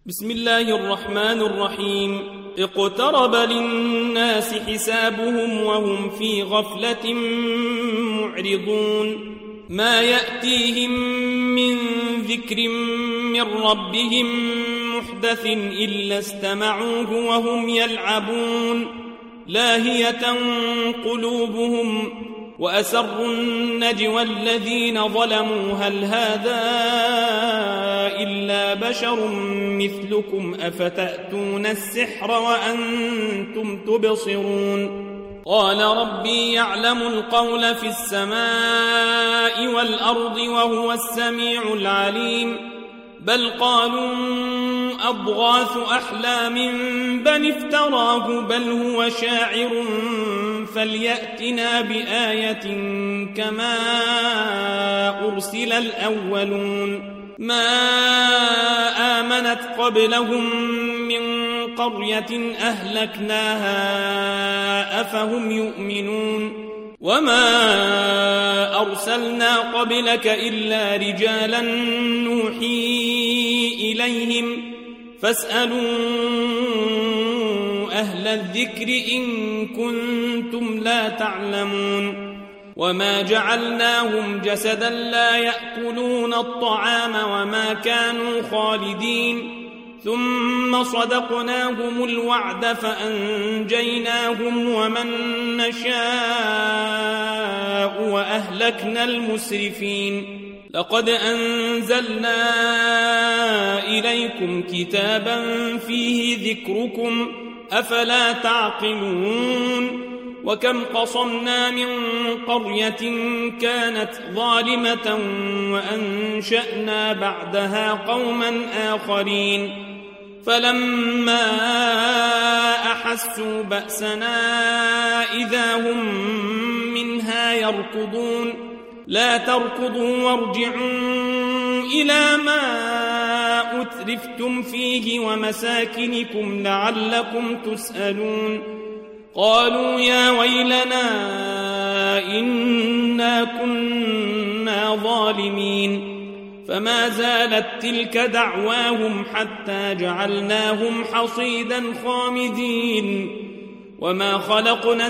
بسم الله الرحمن الرحيم. اقترب للناس حسابهم وهم في غفلة معرضون. ما يأتيهم من ذكر من ربهم محدث إلا استمعوه وهم يلعبون لاهية قلوبهم وأسروا النجوى الذين ظلموا هل هذا إلا بشر مثلكم أفتأتون السحر وأنتم تبصرون. قال ربي يعلم القول في السماء والأرض وهو السميع العليم. بل قالوا أضغاث أحلام بل افتراه بل هو شاعر فليأتنا بآية كما أرسل الأولون. ما آمنت قبلهم من قرية أهلكناها أفهم يؤمنون. وما أرسلنا قبلك إلا رجالا نوحي إليهم فاسألوا أهل الذكر إن كنتم لا تعلمون. وما جعلناهم جسدا لا يأكلون الطعام وما كانوا خالدين ثم صدقناهم الوعد فأنجيناهم ومن نشاء وأهلكنا المسرفين. لقد أنزلنا إليكم كتابا فيه ذكركم أفلا تعقلون. وكم قصمنا من قرية كانت ظالمة وأنشأنا بعدها قوما آخرين فلما أحسوا بأسنا إذا هم منها يركضون. لا تركضوا وارجعوا إلى ما أترفتم فيه ومساكنكم لعلكم تسألون. قالوا يا ويلنا إنا كنا ظالمين. فما زالت تلك دعواهم حتى جعلناهم حصيدا خامدين. وما خلقنا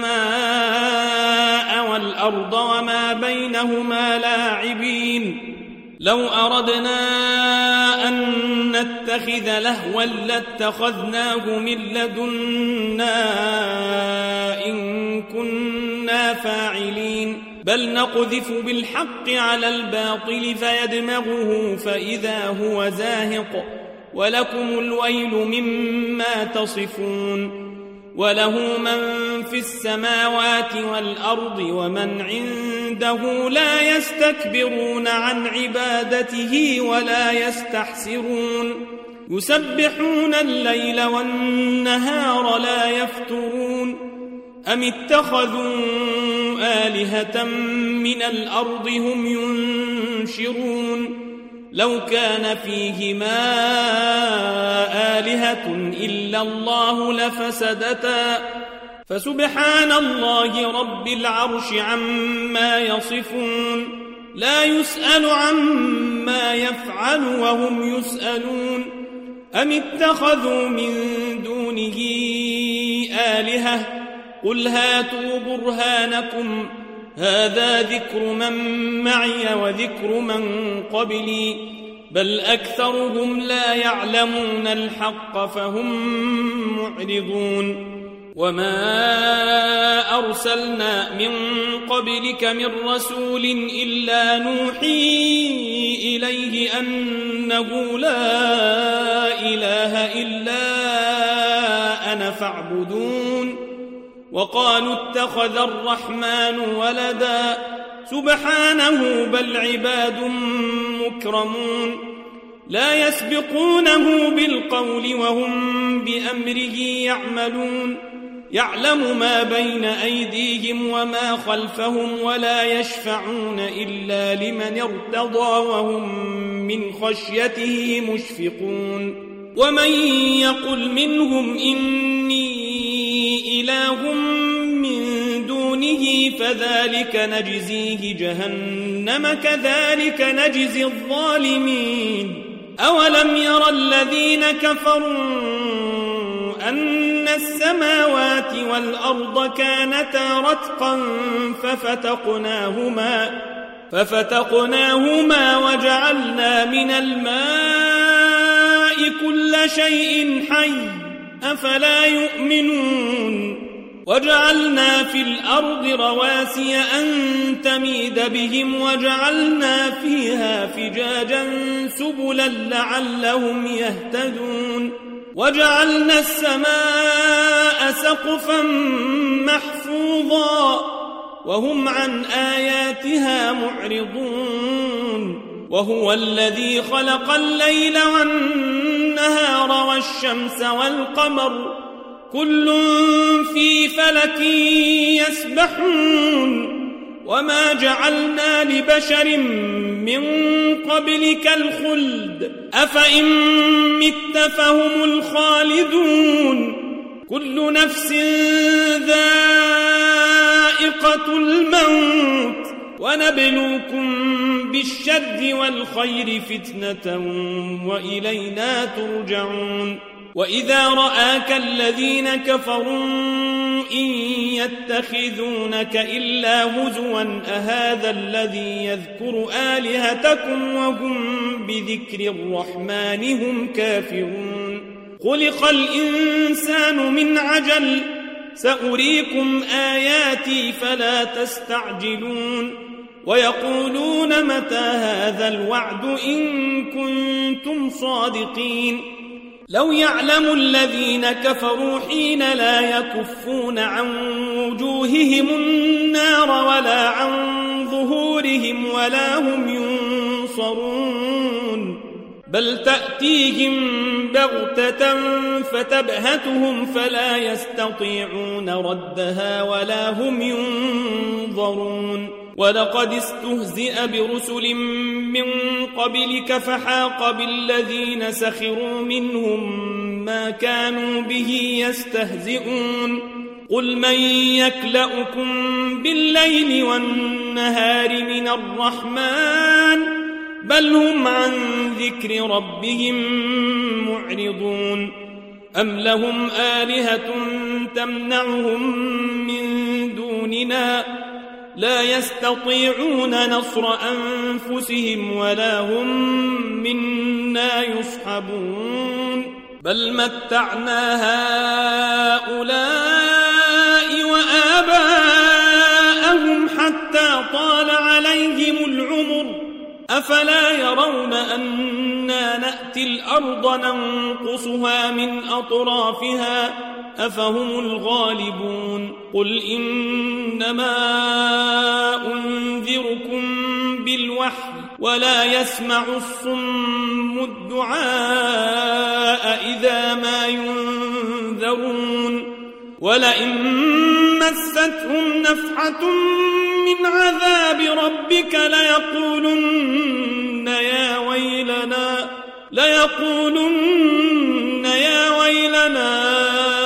السماء والأرض وما بينهما لاعبين. لو أردنا أن نتخذ لهوا لاتخذناه من لدنا إن كنا فاعلين. بل نقذف بالحق على الباطل فيدمغه فإذا هو زاهق ولكم الويل مما تصفون. وله من في السماوات والأرض ومن عنده لا يستكبرون عن عبادته ولا يستحسرون. يسبحون الليل والنهار لا يفترون. أم اتخذوا آلهة من الأرض هم ينشرون. لو كان فيهما آلهة إلا الله لفسدتا فسبحان الله رب العرش عما يصفون. لا يسأل عما يفعل وهم يسألون. أم اتخذوا من دونه آلهة قل هاتوا برهانكم هذا ذكر من معي وذكر من قبلي بل أكثرهم لا يعلمون الحق فهم معرضون. وما أرسلنا من قبلك من رسول إلا نوحي إليه أنه لا إله إلا أنا فاعبدون. وقالوا اتخذ الرحمن ولدا سبحانه بل عباد مكرمون لا يسبقونه بالقول وهم بأمره يعملون. يعلم ما بين أيديهم وما خلفهم ولا يشفعون إلا لمن ارتضى وهم من خشيته مشفقون. ومن يقل منهم إني إله من دونه فذلك نجزيه جهنم كذلك نجزي الظالمين. أولم ير الذين كفروا أن السماوات والأرض كانتا رتقا ففتقناهما وجعلنا من الماء كل شيء حي أفلا يؤمنون وجعلنا في الأرض رواسي أن تميد بهم وجعلنا فيها فجاجا سبلا لعلهم يهتدون وجعلنا السماء سقفا محفوظا وهم عن آياتها معرضون وهو الذي خلق الليل والنهار والشمس والقمر كل في فلك يسبحون وما جعلنا لبشر من قبلك الخلد أفإن مت فهم الخالدون كل نفس ذائقة الموت ونبلوكم بالشر والخير فتنة وإلينا ترجعون وإذا رآك الذين كفروا إن يتخذونك إلا هزوا أهذا الذي يذكر آلهتكم وهم بذكر الرحمن هم كافرون خلق الإنسان من عجل سأريكم آياتي فلا تستعجلون ويقولون متى هذا الوعد إن كنتم صادقين لو يعلم الذين كفروا حين لا يكفون عن وجوههم النار ولا عن ظهورهم ولا هم ينصرون بل تأتيهم بغتة فتبهتهم فلا يستطيعون ردها ولا هم ينظرون ولقد استهزئ برسل من قبلك فحاق بالذين سخروا منهم ما كانوا به يستهزئون قل من يكلؤكم بالليل والنهار من الرحمن بل هم عن ذكر ربهم معرضون أم لهم آلهة تمنعهم من دوننا لا يستطيعون نصر أنفسهم ولا هم منا يصحبون بل متعنا هؤلاء وآباءهم حتى طال عليهم العمر أفلا يرون أنا نأتي الأرض ننقصها من أطرافها أفهم الغالبون قل إنما أنذركم بالوحي ولا يسمع الصم الدعاء إذا ما ينذرون ولئن مستهم نفحة من عذاب ربك ليقولن يا ويلنا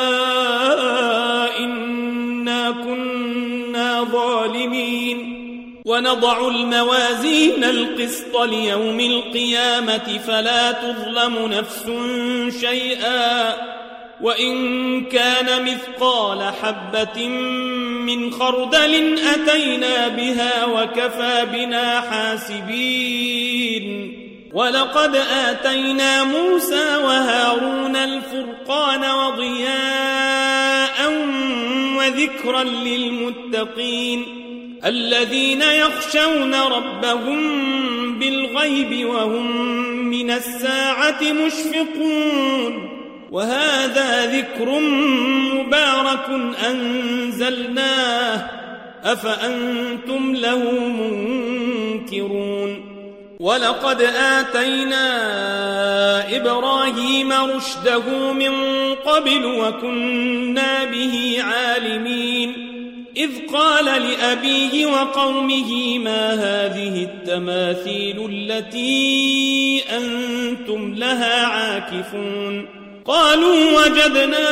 إنا كنا ظالمين ونضع الموازين القسط ليوم القيامة فلا تظلم نفس شيئا وإن كان مثقال حبة من خردل أتينا بها وكفى بنا حاسبين ولقد آتينا موسى وهارون الفرقان وضياء وذكرا للمتقين الذين يخشون ربهم بالغيب وهم من الساعة مشفقون وهذا ذكر مبارك أنزلناه أفأنتم له منكرون ولقد آتينا إبراهيم رشده من قبل وكنا به عالمين إذ قال لأبيه وقومه ما هذه التماثيل التي أنتم لها عاكفون قالوا وجدنا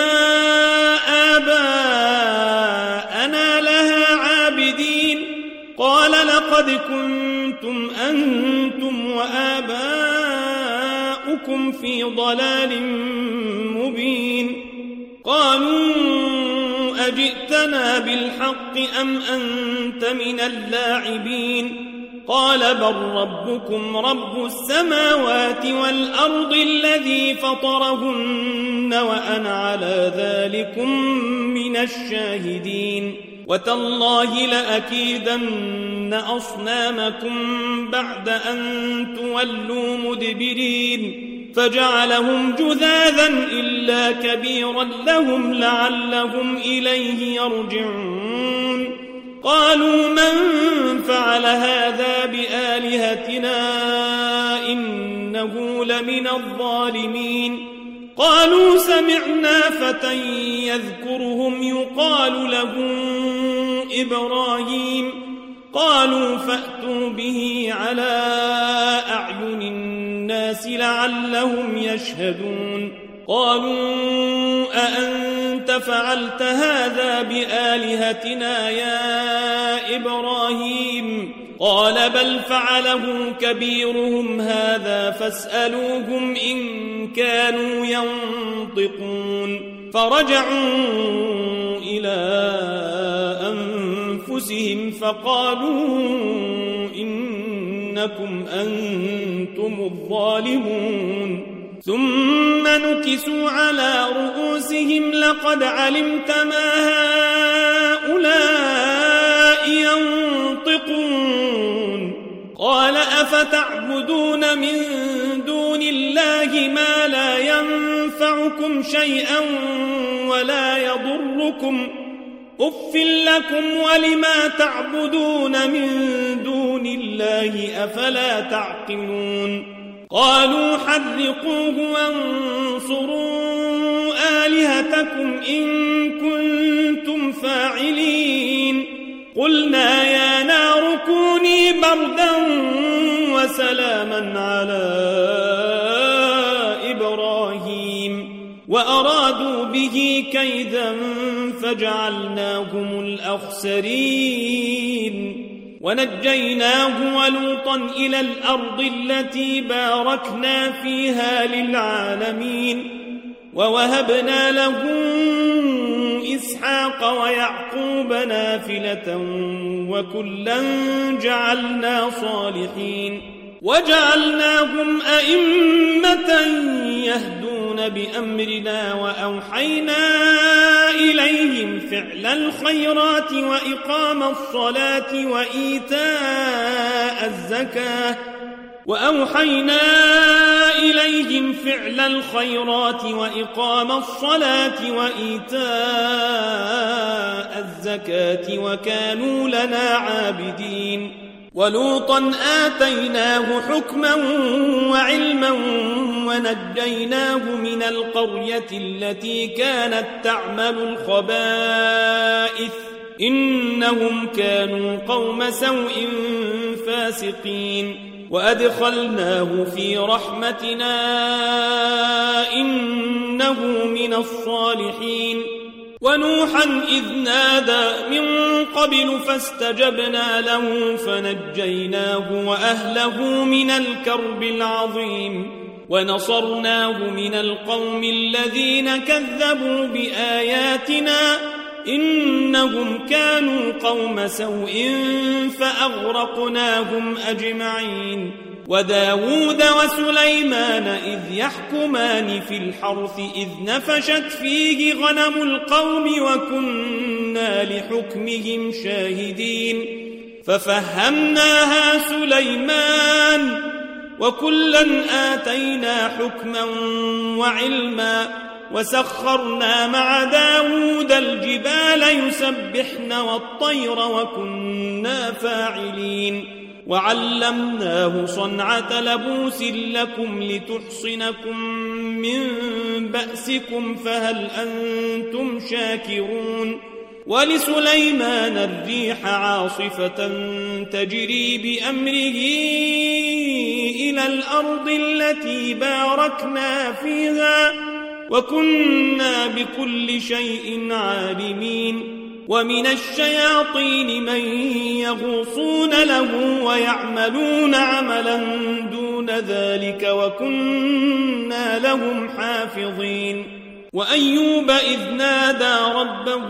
آباءنا لها عابدين قال لقد كنتم أنتم وآباؤكم ربكم في ضلال مبين قالوا أجئتنا بالحق أم أنت من اللاعبين قال بل ربكم رب السماوات والأرض الذي فطرهن وأنا على ذلكم من الشاهدين وتالله لأكيدن أصنامكم بعد أن تولوا مدبرين فجعلهم جذاذا إلا كبيرا لهم لعلهم إليه يرجعون قالوا من فعل هذا بآلهتنا إنه لمن الظالمين قالوا سمعنا فتى يذكرهم يقال له إبراهيم قالوا فأتوا به على أعين الناس لعلهم يشهدون قالوا أأنت فعلت هذا بآلهتنا يا إبراهيم قال بل فعله كبيرهم هذا فاسألوهم إن كانوا ينطقون فرجعوا إلى أنفسهم فقالوا إنكم أنتم الظالمون ثم نكسوا على رؤوسهم لقد علمت ما هؤلاء ينطقون قال أفتعبدون من دون الله ما لا ينفعكم شيئا ولا يضركم أف لكم ولما تعبدون من دون الله أفلا تعقلون قالوا حرقوه وانصروا آلهتكم إن كنتم فاعلين قلنا يا نار كوني بردا وسلاما على إبراهيم وأرادوا به كيدا فجعلناهم الأخسرين ونجيناه ولوطا إلى الأرض التي باركنا فيها للعالمين ووهبنا له إسحاق ويعقوب نافلة وكلا جعلنا صالحين وجعلناهم أئمة يهدون بأمرنا وأوحينا إليهم فعل الخيرات وإقام الصلاة وإيتاء الزكاة وأوحينا إليهم فعل الخيرات وإقام الصلاة وإيتاء الزكاة وكانوا لنا عابدين ولوطا آتيناه حكما وعلما ونجيناه من القرية التي كانت تعمل الخبائث إنهم كانوا قوم سوء فاسقين وأدخلناه في رحمتنا إنه من الصالحين ونوحا إذ نادى من قبل فاستجبنا له فنجيناه وأهله من الكرب العظيم ونصرناه من القوم الذين كذبوا بآياتنا إنهم كانوا قوم سوء فأغرقناهم أجمعين وداود وسليمان إذ يحكمان في الحرث إذ نفشت فيه غنم القوم وكنا لحكمهم شاهدين ففهمناها سليمان وكلا آتينا حكما وعلما وسخرنا مع داود الجبال يسبحن والطير وكنا فاعلين وعلمناه صنعة لبوس لكم لتحصنكم من بأسكم فهل أنتم شاكرون ولسليمان الريح عاصفة تجري بأمره إلى الأرض التي باركنا فيها وكنا بكل شيء عالمين ومن الشياطين من يغوصون له ويعملون عملا دون دون ذلك وكنا لهم حافظين وأيوب إذ نادى ربه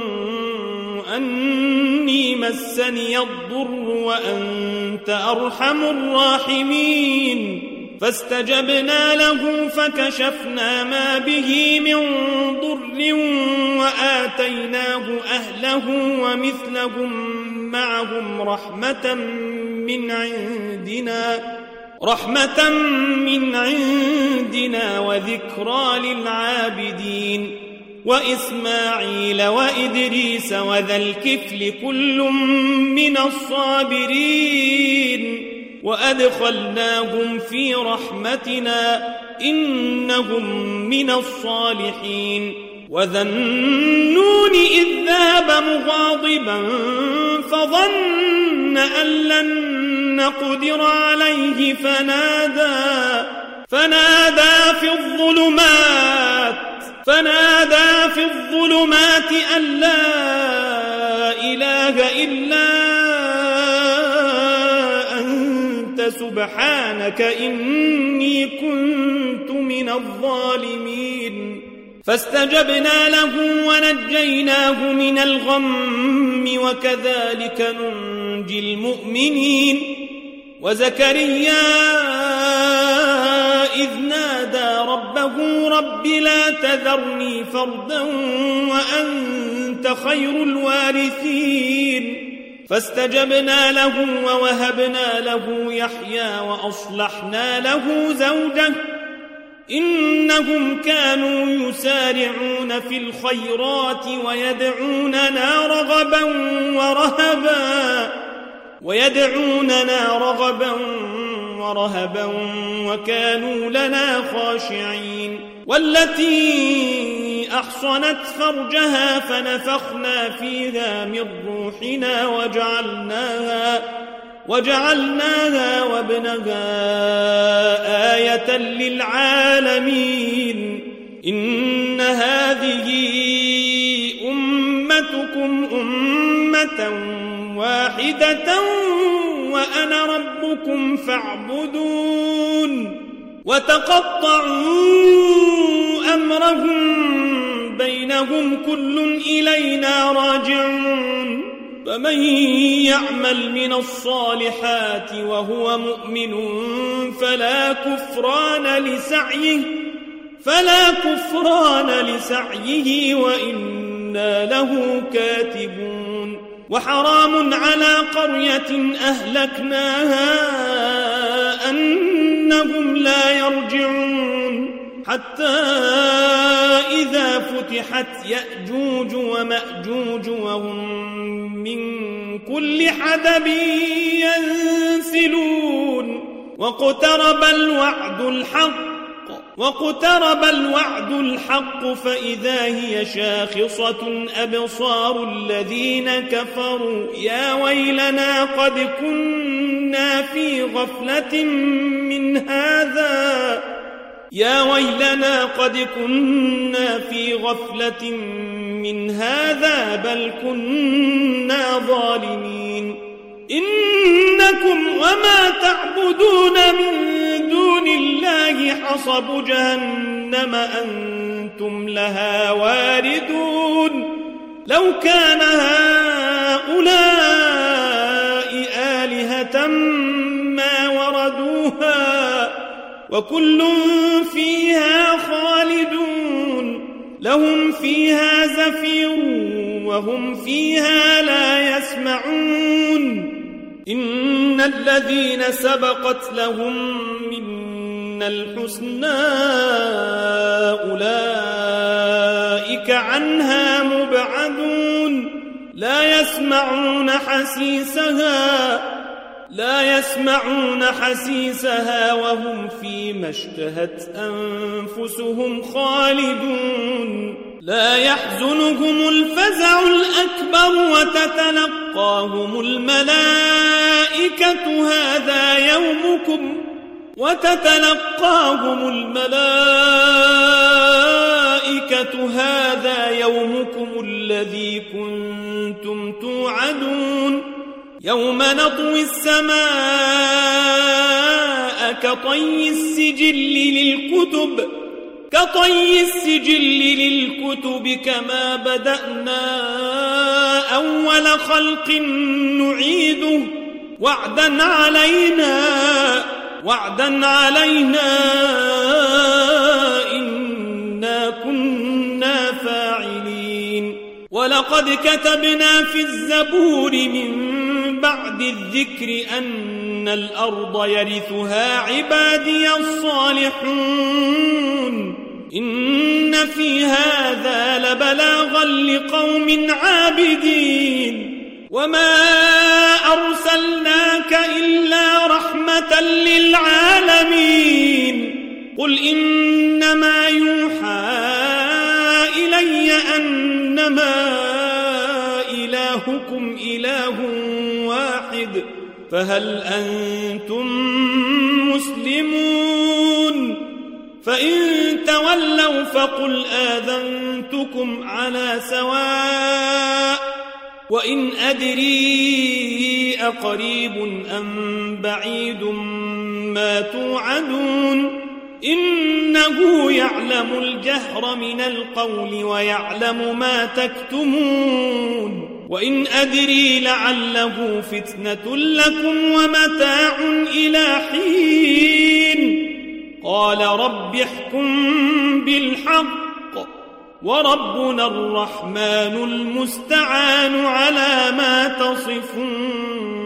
أني مسني الضر وأنت أرحم الراحمين فاستجبنا له فكشفنا ما به من ضر وآتيناه أهله ومثلهم معهم رحمة من عندنا وذكرى للعابدين وإسماعيل وإدريس وذا الكفل كل من الصابرين وأدخلناهم في رحمتنا إنهم من الصالحين وذا النون إذ ذهب مغاضبا فظن أن لن نقدر عليه فنادى في الظلمات أن لا إله إلا أنت سبحانك إني كنت من الظالمين فاستجبنا له ونجيناه من الغم وكذلك ننجي المؤمنين وزكريا إذ نادى ربه رب لا تذرني فردا وأنت خير الوارثين فاستجبنا له ووهبنا له يحيى وأصلحنا له زوجه إنهم كانوا يسارعون في الخيرات ويدعوننا رغبا ورهبا وكانوا لنا خاشعين والتي أحصنت فرجها فنفخنا فيها من روحنا وجعلناها وابنها آية للعالمين إن هذه أمتكم أمة واحدة وأنا ربكم فاعبدون وتقطعوا أمرهم بينهم كل إلينا راجعون فمن يعمل من الصالحات وهو مؤمن فلا كفران لسعيه وإنا له كاتبون وحرام على قرية أهلكناها أنهم لا يرجعون حتى إذا فتحت يأجوج ومأجوج وهم من كل حدب ينسلون واقترب الوعد الحق فإذا هي شاخصة أبصار الذين كفروا يا ويلنا قد كنا في غفلة من هذا بل كنا ظالمين إنكم وما تعبدون من دون الله حصب جهنم أنتم لها واردون لو كان هؤلاء آلهة ما وردوها وكل فيها خالدون لهم فيها زفير وهم فيها لا يسمعون إن الذين سبقت لهم منا الحسنى أولئك عنها مبعدون لا يسمعون حسيسها وهم فيما اشتهت أنفسهم خالدون لا يحزنهم الفزع الأكبر وتتلقاهم الملائكة هذا يومكم الذي كنتم توعدون يوم نطوي السماء كطي السجل للكتب كما بدأنا أول خلق نعيده وعدا علينا إنا كنا فاعلين ولقد كتبنا في الزبور من بعد الذكر أن الأرض يرثها عبادي الصالحون إن في هذا لبلاغا لقوم عابدين وما أرسلناك إلا رحمة للعالمين قل إنما يوحى إلي أنما إلهكم إله واحد فهل أنتم مسلمون فإن تولوا فقل آذنتكم على سواء وإن أدري أقريب أم بعيد ما توعدون إنه يعلم الجهر من القول ويعلم ما تكتمون وإن أدري لعله فتنة لكم ومتاع إلى حين قال رب احكم بالحق وربنا الرحمن المستعان على ما تصفون